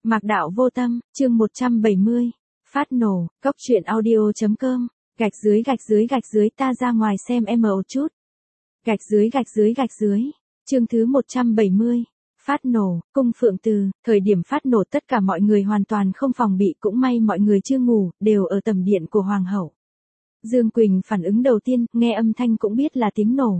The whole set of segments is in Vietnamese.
Mạc Đạo Vô Tâm, chương 170. Phát nổ, Cóc truyện audio.com, gạch dưới ta ra ngoài xem em một chút. Gạch dưới. Chương thứ 170. Phát nổ, cung Phượng Từ, thời điểm phát nổ tất cả mọi người hoàn toàn không phòng bị, cũng may mọi người chưa ngủ, đều ở tầm điện của Hoàng hậu. Dương Quỳnh phản ứng đầu tiên, nghe âm thanh cũng biết là tiếng nổ.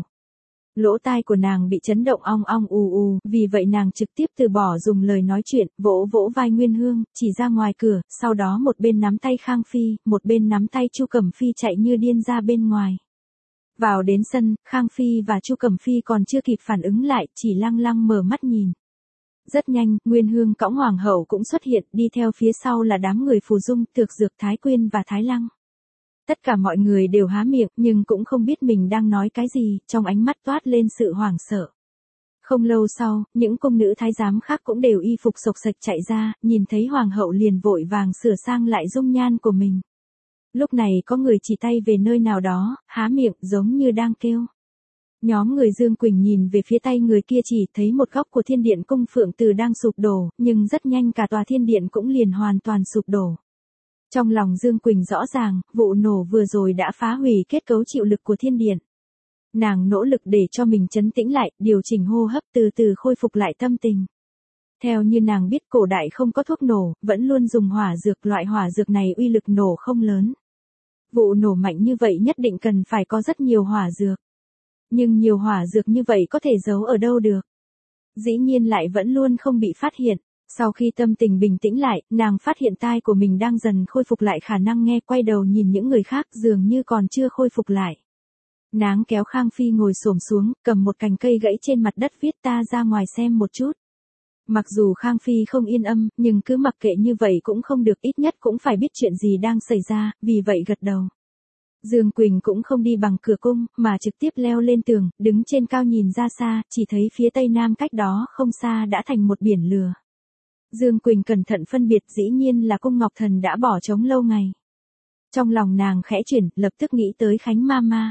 Lỗ tai của nàng bị chấn động ong ong ù ù, vì vậy nàng trực tiếp từ bỏ dùng lời nói chuyện, vỗ vỗ vai Nguyên Hương, chỉ ra ngoài cửa, sau đó một bên nắm tay Khang Phi, một bên nắm tay Chu Cẩm Phi chạy như điên ra bên ngoài. Vào đến sân, Khang Phi và Chu Cẩm Phi còn chưa kịp phản ứng lại, chỉ lăng lăng mở mắt nhìn. Rất nhanh, Nguyên Hương cõng Hoàng hậu cũng xuất hiện, đi theo phía sau là đám người Phù Dung, Thược Dược Thái Quyên và Thái Lăng. Tất cả mọi người đều há miệng nhưng cũng không biết mình đang nói cái gì, trong ánh mắt toát lên sự hoảng sợ. Không lâu sau, những cung nữ thái giám khác cũng đều y phục xộc xạch chạy ra, nhìn thấy Hoàng hậu liền vội vàng sửa sang lại dung nhan của mình. Lúc này có người chỉ tay về nơi nào đó, há miệng giống như đang kêu. Nhóm người Dương Quỳnh nhìn về phía tay người kia chỉ thấy một góc của thiên điện cung Phượng Từ đang sụp đổ, nhưng rất nhanh cả tòa thiên điện cũng liền hoàn toàn sụp đổ. Trong lòng Dương Quỳnh rõ ràng, vụ nổ vừa rồi đã phá hủy kết cấu chịu lực của thiên điện. Nàng nỗ lực để cho mình trấn tĩnh lại, điều chỉnh hô hấp từ từ khôi phục lại tâm tình. Theo như nàng biết cổ đại không có thuốc nổ, vẫn luôn dùng hỏa dược, loại hỏa dược này uy lực nổ không lớn. Vụ nổ mạnh như vậy nhất định cần phải có rất nhiều hỏa dược. Nhưng nhiều hỏa dược như vậy có thể giấu ở đâu được. Dĩ nhiên lại vẫn luôn không bị phát hiện. Sau khi tâm tình bình tĩnh lại, nàng phát hiện tai của mình đang dần khôi phục lại khả năng nghe, quay đầu nhìn những người khác dường như còn chưa khôi phục lại. Nàng kéo Khang Phi ngồi xổm xuống, cầm một cành cây gãy trên mặt đất viết ta ra ngoài xem một chút. Mặc dù Khang Phi không yên âm, nhưng cứ mặc kệ như vậy cũng không được, ít nhất cũng phải biết chuyện gì đang xảy ra, vì vậy gật đầu. Dương Quỳnh cũng không đi bằng cửa cung, mà trực tiếp leo lên tường, đứng trên cao nhìn ra xa, chỉ thấy phía tây nam cách đó không xa đã thành một biển lửa. Dương Quỳnh cẩn thận phân biệt, dĩ nhiên là cung Ngọc Thần đã bỏ trống lâu ngày. Trong lòng nàng khẽ chuyển, lập tức nghĩ tới Khánh Mama.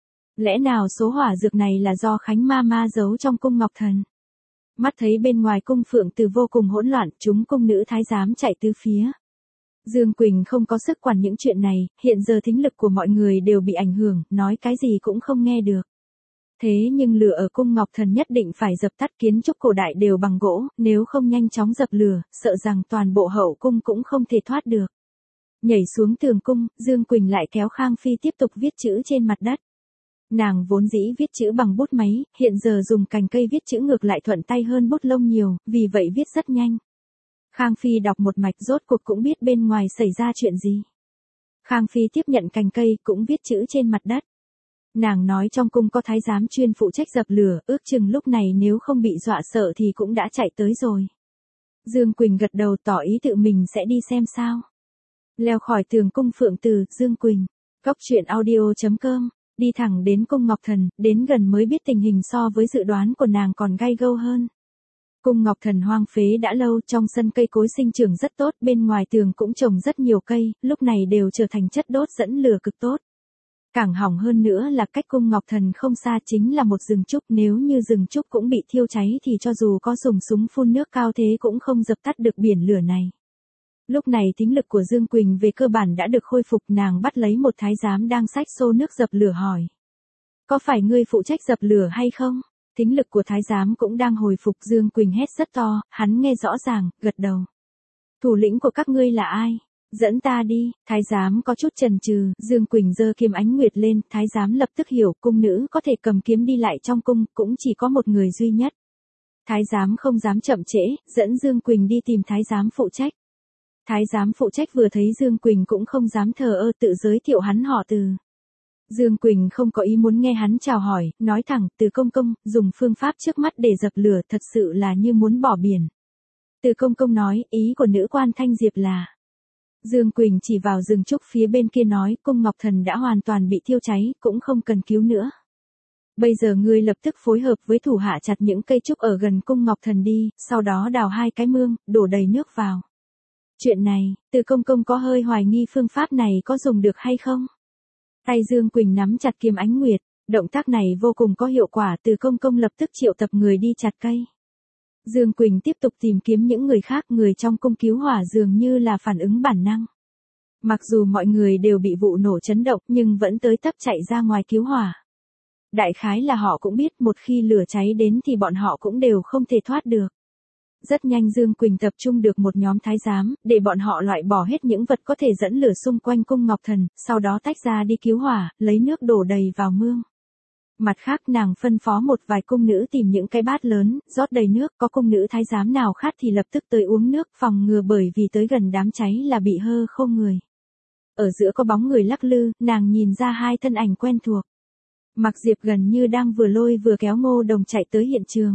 Lẽ nào số hỏa dược này là do Khánh Mama giấu trong cung Ngọc Thần? Mắt thấy bên ngoài cung Phượng Từ vô cùng hỗn loạn, chúng cung nữ thái giám chạy tứ phía. Dương Quỳnh không có sức quản những chuyện này, hiện giờ thính lực của mọi người đều bị ảnh hưởng, nói cái gì cũng không nghe được. Thế nhưng lửa ở cung Ngọc Thần nhất định phải dập tắt, kiến trúc cổ đại đều bằng gỗ, nếu không nhanh chóng dập lửa, sợ rằng toàn bộ hậu cung cũng không thể thoát được. Nhảy xuống tường cung, Dương Quỳnh lại kéo Khang Phi tiếp tục viết chữ trên mặt đất. Nàng vốn dĩ viết chữ bằng bút máy, hiện giờ dùng cành cây viết chữ ngược lại thuận tay hơn bút lông nhiều, vì vậy viết rất nhanh. Khang Phi đọc một mạch rốt cuộc cũng biết bên ngoài xảy ra chuyện gì. Khang Phi tiếp nhận cành cây cũng viết chữ trên mặt đất. Nàng nói trong cung có thái giám chuyên phụ trách dập lửa, ước chừng lúc này nếu không bị dọa sợ thì cũng đã chạy tới rồi. Dương Quỳnh gật đầu tỏ ý tự mình sẽ đi xem sao. Leo khỏi tường cung Phượng Từ, Dương Quỳnh, Cóc truyện audio.com, đi thẳng đến cung Ngọc Thần, đến gần mới biết tình hình so với dự đoán của nàng còn gay gâu hơn. Cung Ngọc Thần hoang phế đã lâu, trong sân cây cối sinh trưởng rất tốt, bên ngoài tường cũng trồng rất nhiều cây, lúc này đều trở thành chất đốt dẫn lửa cực tốt. Càng hỏng hơn nữa là cách cung Ngọc Thần không xa chính là một rừng trúc, nếu như rừng trúc cũng bị thiêu cháy thì cho dù có dùng súng phun nước cao thế cũng không dập tắt được biển lửa này. Lúc này thính lực của Dương Quỳnh về cơ bản đã được khôi phục, nàng bắt lấy một thái giám đang xách xô nước dập lửa hỏi. Có phải ngươi phụ trách dập lửa hay không? Thính lực của thái giám cũng đang hồi phục, Dương Quỳnh hét rất to, hắn nghe rõ ràng, gật đầu. Thủ lĩnh của các ngươi là ai? Dẫn ta đi, thái giám có chút chần chừ, Dương Quỳnh giơ kiếm ánh nguyệt lên, thái giám lập tức hiểu, cung nữ có thể cầm kiếm đi lại trong cung, cũng chỉ có một người duy nhất. Thái giám không dám chậm trễ, dẫn Dương Quỳnh đi tìm thái giám phụ trách. Thái giám phụ trách vừa thấy Dương Quỳnh cũng không dám thờ ơ, tự giới thiệu hắn họ Từ. Dương Quỳnh không có ý muốn nghe hắn chào hỏi, nói thẳng, Từ công công, dùng phương pháp trước mắt để dập lửa thật sự là như muốn bỏ biển. Từ công công nói, ý của nữ quan Thanh Diệp là. Dương Quỳnh chỉ vào rừng trúc phía bên kia nói, cung Ngọc Thần đã hoàn toàn bị thiêu cháy, cũng không cần cứu nữa. Bây giờ ngươi lập tức phối hợp với thủ hạ chặt những cây trúc ở gần cung Ngọc Thần đi, sau đó đào 2 cái mương, đổ đầy nước vào. Chuyện này, Từ công công có hơi hoài nghi phương pháp này có dùng được hay không? Tay Dương Quỳnh nắm chặt kiếm ánh nguyệt, động tác này vô cùng có hiệu quả, Từ công công lập tức triệu tập người đi chặt cây. Dương Quỳnh tiếp tục tìm kiếm những người khác, người trong cung cứu hỏa dường như là phản ứng bản năng. Mặc dù mọi người đều bị vụ nổ chấn động nhưng vẫn tới tấp chạy ra ngoài cứu hỏa. Đại khái là họ cũng biết một khi lửa cháy đến thì bọn họ cũng đều không thể thoát được. Rất nhanh Dương Quỳnh tập trung được một nhóm thái giám, để bọn họ loại bỏ hết những vật có thể dẫn lửa xung quanh cung Ngọc Thần, sau đó tách ra đi cứu hỏa, lấy nước đổ đầy vào mương. Mặt khác nàng phân phó một vài cung nữ tìm những cái bát lớn, rót đầy nước, có cung nữ thái giám nào khát thì lập tức tới uống nước, phòng ngừa bởi vì tới gần đám cháy là bị hơ khô người. Ở giữa có bóng người lắc lư, nàng nhìn ra hai thân ảnh quen thuộc. Mạc Diệp gần như đang vừa lôi vừa kéo Ngô Đồng chạy tới hiện trường.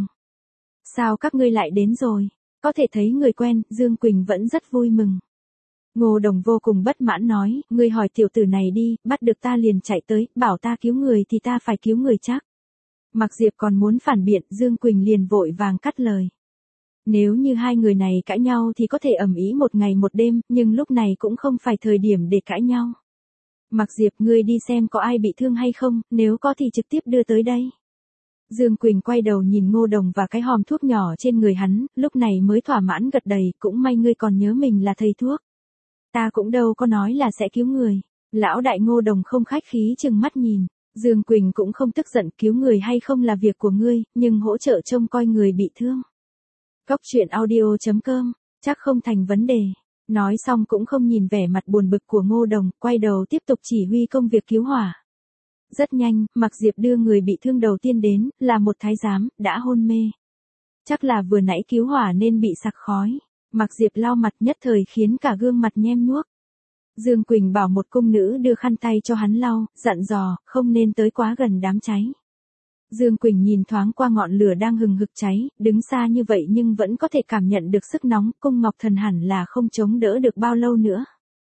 Sao các ngươi lại đến rồi? Có thể thấy người quen, Dương Quỳnh vẫn rất vui mừng. Ngô Đồng vô cùng bất mãn nói, ngươi hỏi tiểu tử này đi, bắt được ta liền chạy tới, bảo ta cứu người thì ta phải cứu người chắc. Mạc Diệp còn muốn phản biện, Dương Quỳnh liền vội vàng cắt lời. Nếu như hai người này cãi nhau thì có thể ầm ĩ một ngày một đêm, nhưng lúc này cũng không phải thời điểm để cãi nhau. Mạc Diệp, ngươi đi xem có ai bị thương hay không, nếu có thì trực tiếp đưa tới đây. Dương Quỳnh quay đầu nhìn Ngô Đồng và cái hòm thuốc nhỏ trên người hắn, lúc này mới thỏa mãn gật đầy, cũng may ngươi còn nhớ mình là thầy thuốc. Ta cũng đâu có nói là sẽ cứu người. Lão đại Ngô Đồng không khách khí chừng mắt nhìn. Dương Quỳnh cũng không tức giận, cứu người hay không là việc của ngươi, nhưng hỗ trợ trông coi người bị thương. Cóc truyện audio.com, chắc không thành vấn đề. Nói xong cũng không nhìn vẻ mặt buồn bực của Ngô Đồng, quay đầu tiếp tục chỉ huy công việc cứu hỏa. Rất nhanh, Mạc Diệp đưa người bị thương đầu tiên đến, là một thái giám, đã hôn mê. Chắc là vừa nãy cứu hỏa nên bị sặc khói. Mạc Diệp lau mặt nhất thời khiến cả gương mặt nhem nhuốc. Dương Quỳnh bảo một cung nữ đưa khăn tay cho hắn lau, dặn dò, không nên tới quá gần đám cháy. Dương Quỳnh nhìn thoáng qua ngọn lửa đang hừng hực cháy, đứng xa như vậy nhưng vẫn có thể cảm nhận được sức nóng, cung Ngọc Thần hẳn là không chống đỡ được bao lâu nữa.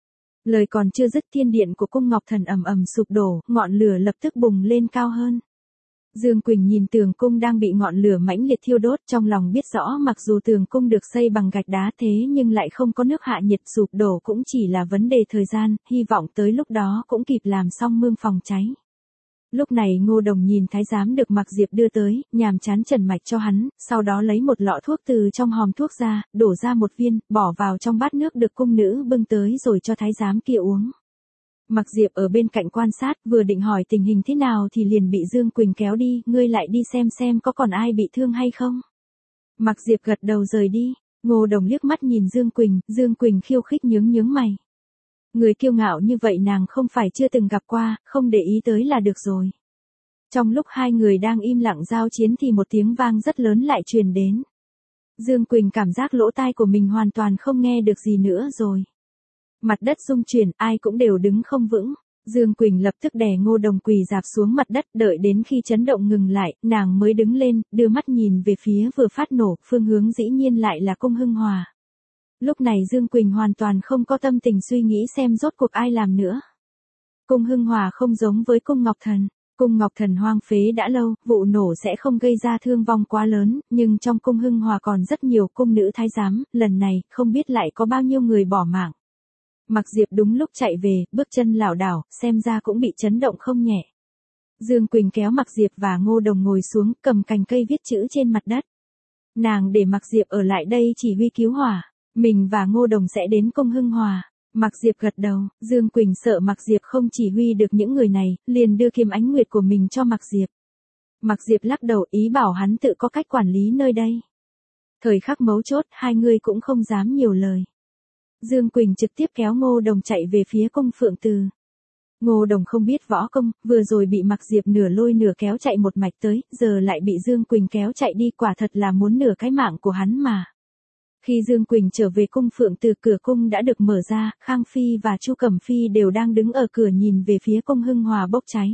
Lời còn chưa dứt, thiên điện của cung Ngọc Thần ầm ầm sụp đổ, ngọn lửa lập tức bùng lên cao hơn. Dương Quỳnh nhìn tường cung đang bị ngọn lửa mãnh liệt thiêu đốt, trong lòng biết rõ mặc dù tường cung được xây bằng gạch đá thế nhưng lại không có nước hạ nhiệt, sụp đổ cũng chỉ là vấn đề thời gian, hy vọng tới lúc đó cũng kịp làm xong mương phòng cháy. Lúc này Ngô Đồng nhìn thái giám được Mạc Diệp đưa tới, nhàm chán trần mạch cho hắn, sau đó lấy một lọ thuốc từ trong hòm thuốc ra, đổ ra một viên, bỏ vào trong bát nước được cung nữ bưng tới rồi cho thái giám kia uống. Mạc Diệp ở bên cạnh quan sát, vừa định hỏi tình hình thế nào thì liền bị Dương Quỳnh kéo đi, ngươi lại đi xem có còn ai bị thương hay không. Mạc Diệp gật đầu rời đi, Ngô Đồng liếc mắt nhìn Dương Quỳnh khiêu khích nhướng mày. Người kiêu ngạo như vậy nàng không phải chưa từng gặp qua, không để ý tới là được rồi. Trong lúc hai người đang im lặng giao chiến thì một tiếng vang rất lớn lại truyền đến. Dương Quỳnh cảm giác lỗ tai của mình hoàn toàn không nghe được gì nữa rồi. Mặt đất rung chuyển, ai cũng đều đứng không vững. Dương Quỳnh lập tức đè Ngô Đồng quỳ rạp xuống mặt đất, đợi đến khi chấn động ngừng lại, nàng mới đứng lên, đưa mắt nhìn về phía vừa phát nổ, phương hướng dĩ nhiên lại là cung Hưng Hòa. Lúc này Dương Quỳnh hoàn toàn không có tâm tình suy nghĩ xem rốt cuộc ai làm nữa. Cung Hưng Hòa không giống với cung Ngọc Thần. Cung Ngọc Thần hoang phế đã lâu, vụ nổ sẽ không gây ra thương vong quá lớn, nhưng trong cung Hưng Hòa còn rất nhiều cung nữ thái giám, lần này không biết lại có bao nhiêu người bỏ mạng. Mạc Diệp đúng lúc chạy về, bước chân lảo đảo, xem ra cũng bị chấn động không nhẹ. Dương Quỳnh kéo Mạc Diệp và Ngô Đồng ngồi xuống, cầm cành cây viết chữ trên mặt đất. Nàng để Mạc Diệp ở lại đây chỉ huy cứu hỏa, mình và Ngô Đồng sẽ đến cung Hưng Hòa. Mạc Diệp gật đầu, Dương Quỳnh sợ Mạc Diệp không chỉ huy được những người này, liền đưa kiếm ánh nguyệt của mình cho Mạc Diệp. Mạc Diệp lắc đầu ý bảo hắn tự có cách quản lý nơi đây. Thời khắc mấu chốt, hai người cũng không dám nhiều lời. Dương Quỳnh trực tiếp kéo Ngô Đồng chạy về phía cung Phượng Từ. Ngô Đồng không biết võ công, vừa rồi bị Mạc Diệp nửa lôi nửa kéo chạy một mạch tới, giờ lại bị Dương Quỳnh kéo chạy đi, quả thật là muốn nửa cái mạng của hắn mà. Khi Dương Quỳnh trở về cung Phượng Từ, cửa cung đã được mở ra, Khang Phi và Chu Cẩm Phi đều đang đứng ở cửa nhìn về phía cung Hưng Hòa bốc cháy.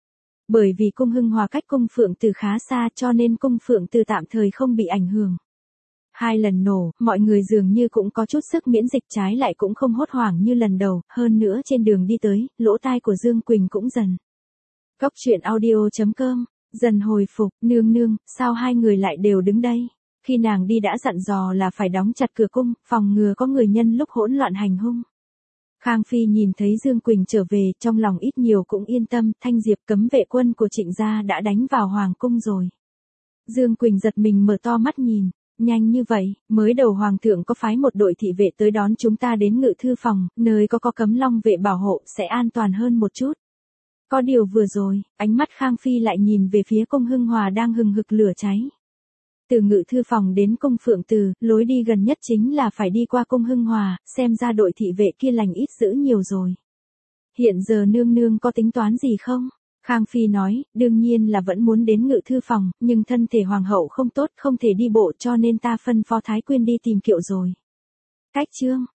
Bởi vì cung Hưng Hòa cách cung Phượng Từ khá xa cho nên cung Phượng Từ tạm thời không bị ảnh hưởng. Hai lần nổ, mọi người dường như cũng có chút sức miễn dịch, trái lại cũng không hốt hoảng như lần đầu, hơn nữa trên đường đi tới, lỗ tai của Dương Quỳnh cũng dần. Cóc truyện audio.com, dần hồi phục, nương, sao hai người lại đều đứng đây? Khi nàng đi đã dặn dò là phải đóng chặt cửa cung, phòng ngừa có người nhân lúc hỗn loạn hành hung. Khang Phi nhìn thấy Dương Quỳnh trở về, trong lòng ít nhiều cũng yên tâm, Thanh Diệp cấm vệ quân của Trịnh gia đã đánh vào hoàng cung rồi. Dương Quỳnh giật mình mở to mắt nhìn, Nhanh như vậy, mới đầu hoàng thượng có phái một đội thị vệ tới đón chúng ta đến ngự thư phòng, nơi có cấm long vệ bảo hộ sẽ an toàn hơn một chút. Có điều vừa rồi, ánh mắt Khang Phi lại nhìn về phía cung Hưng Hòa đang hừng hực lửa cháy. Từ ngự thư phòng đến cung Phượng Từ, lối đi gần nhất chính là phải đi qua cung Hưng Hòa, xem ra đội thị vệ kia lành ít dữ nhiều rồi. Hiện giờ nương nương có tính toán gì không? Khang Phi nói, đương nhiên là vẫn muốn đến ngự thư phòng, nhưng thân thể hoàng hậu không tốt, không thể đi bộ cho nên ta phân phó Thái Quyên đi tìm kiệu rồi. Cách chương